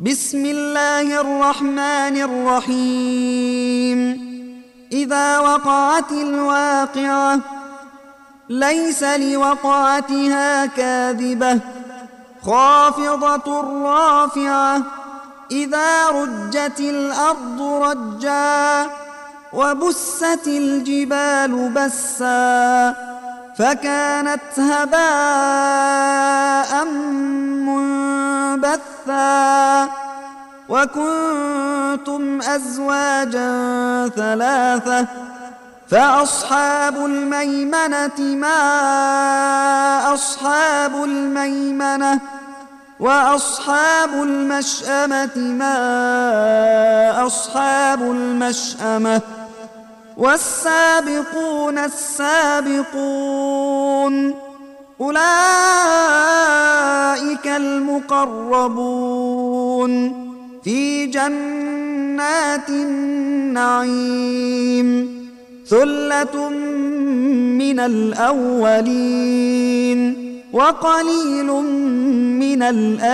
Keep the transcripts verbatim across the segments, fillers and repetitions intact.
بسم الله الرحمن الرحيم إذا وقعت الواقعة ليس لوقعتها كاذبة خافضة رافعة إذا رجت الأرض رجا وبست الجبال بسا فكانت هباء منبثا وكنتم أزواجا ثلاثة فأصحاب الميمنة ما أصحاب الميمنة وأصحاب المشأمة ما أصحاب المشأمة والسابقون السابقون أولئك المقربون في جنات النعيم ثلة من الأولين وقليل من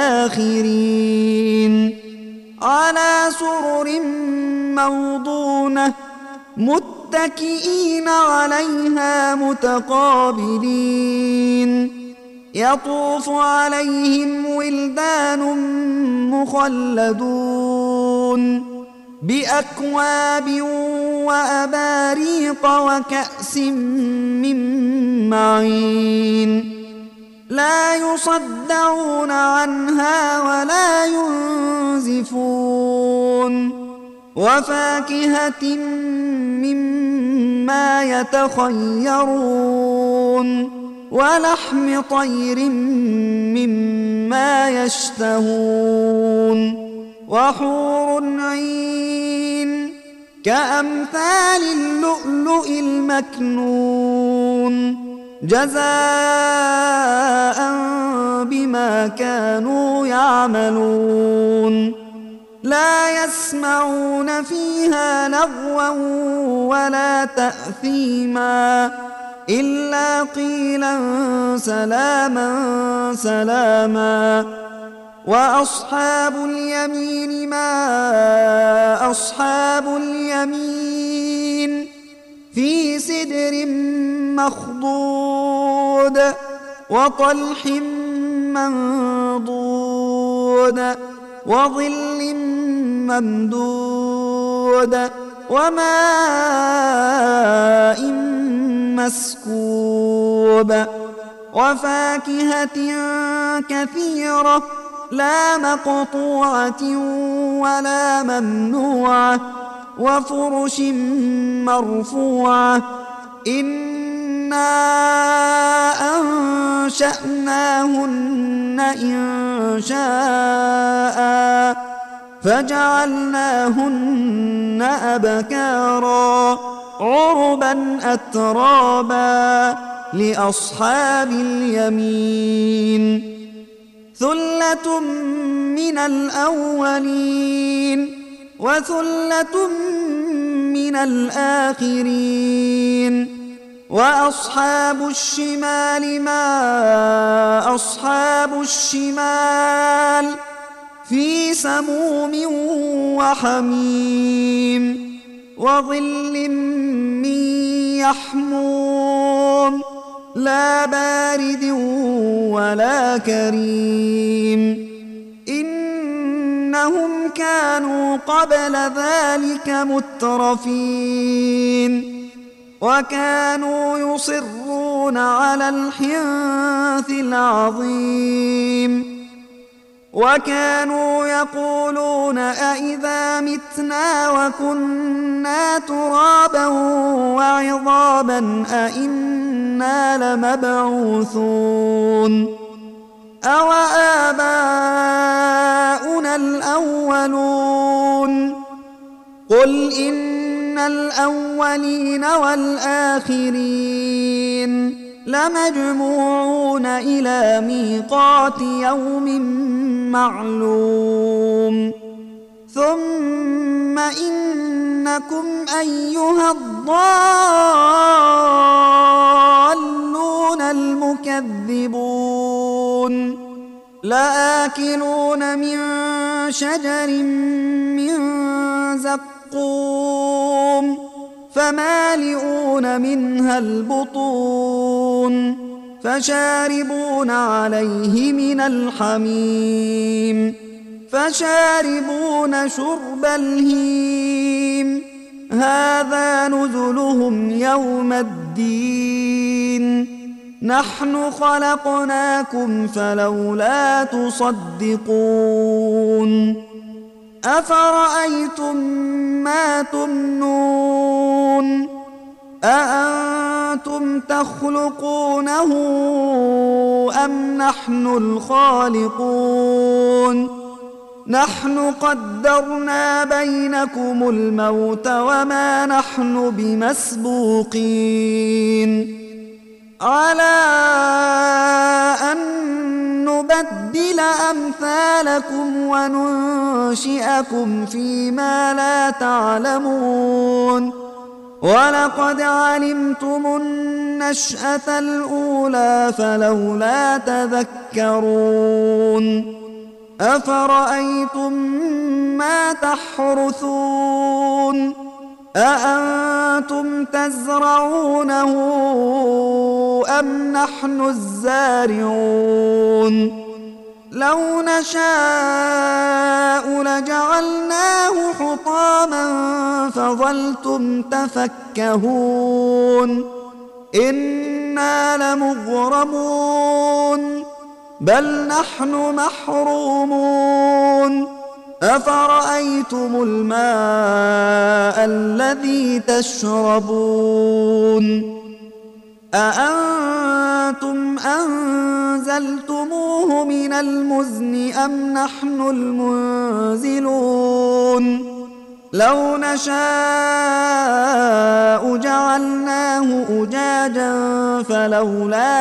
الآخرين على سرر موضونة متكئين عليها متقابلين يطوف عليهم ولدان مخلدون بأكواب وأباريق وكأس من معين لا يصدعون عنها ولا ينزفون وفاكهة مما يتخيرون ولحم طير مما يشتهون وحور عين كأمثال اللؤلؤ المكنون جزاء بما كانوا يعملون لا يسمعون فيها لغوا ولا تأثيما إلا قيلا سلاما سلاما وأصحاب اليمين ما أصحاب اليمين في سدر مخضود وطلح منضود وظل ممدود وماء مسكوب وفاكهة كثيرة لا مقطوعة ولا ممنوعة وفرش مرفوعة إنا أنشأناهن إنشاء فجعلناهن أبكارا عربا أترابا لأصحاب اليمين ثلة من الأولين وثلة من الآخرين وأصحاب الشمال ما أصحاب الشمال في سموم وحميم وظل من يحموم لا بارد ولا كريم إنهم كانوا قبل ذلك مترفين وكانوا يصرون على الحنث العظيم وكانوا يقولون أئذا متنا وكنا ترابا وعظاما أئنا لمبعوثون أو آباؤنا الأولون قل إن الأولين والآخرين لمجموعون إلى ميقات يوم معلوم ثم إنكم أيها الضالون المكذبون لآكلون من شجر من زقوم فمالئون منها البطون فشاربون عليه من الحميم فشاربون شرب الهيم هذا نزلهم يوم الدين نحن خلقناكم فلولا تصدقون أفرأيتم ما تمنون أأنتم تخلقونه أم نحن الخالقون نحن قدرنا بينكم الموت وما نحن بمسبوقين على أن نبدل أمثالكم وننشئكم فيما لا تعلمون ولقد علمتم النشأة الأولى فلولا تذكرون أفرأيتم ما تحرثون أأنتم تزرعونه أم نحن الزارعون لو نشاء لجعلناه حطاما فظلتم تفكهون إنا لمغرمون بل نحن محرومون أفرأيتم الماء الذي تشربون أأنتم أنزلتموه من المزن أم نحن المنزلون لو نشاء جعلناه أجاجا فلولا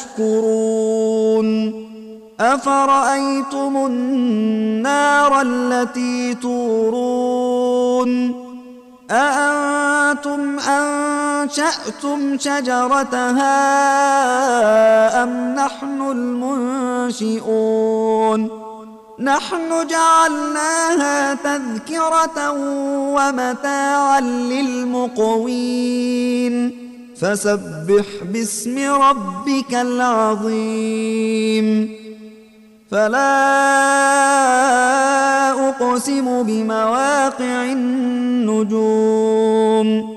تشكرون أفرأيتم النار التي تورون أأنتم أنشأتم شجرتها أم نحن المنشئون نحن جعلناها تذكرة ومتاعا للمقوين فسبح باسم ربك العظيم فلا أقسم بمواقع النجوم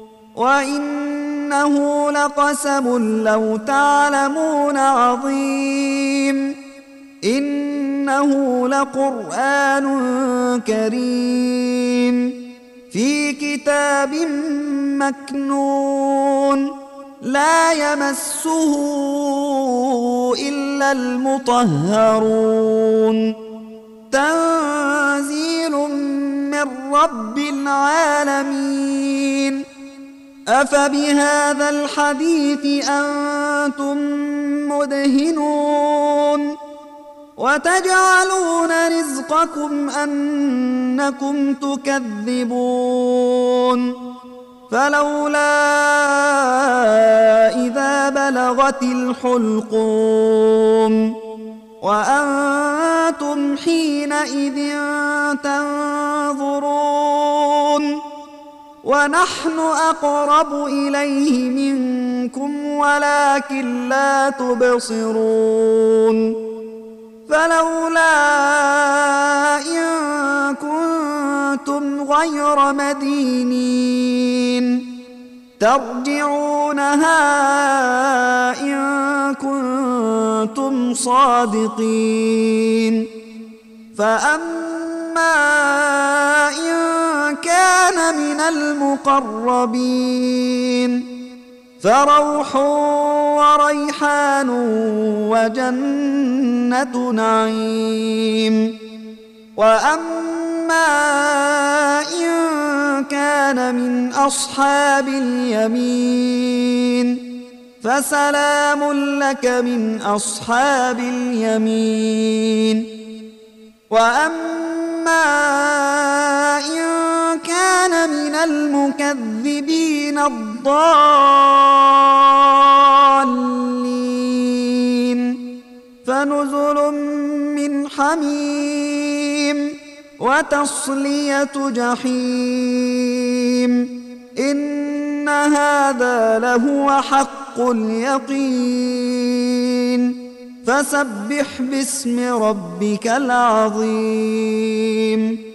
وإنه لقسم لو تعلمون عظيم إنه لقرآن كريم في كتاب مكنون لا يمسه إلا المطهرون تنزيل من رب العالمين أفبهذا الحديث أنتم مدهنون وتجعلون رزقكم أنكم تكذبون فلولا إذا بلغت الحلقوم وأنتم حينئذ تنظرون ونحن أقرب إليه منكم ولكن لا تبصرون فلولا إن كنتم غير مدينين ترجعونها إن كنتم صادقين فأما إن كان من المقربين فروح وريحان وجنة نعيم وأما إن كان من أصحاب اليمين فسلام لك من أصحاب اليمين وأما إن كان من المكذبين الضالين فنزل حميم وتصلية جحيم إن هذا لهو حق اليقين فسبح باسم ربك العظيم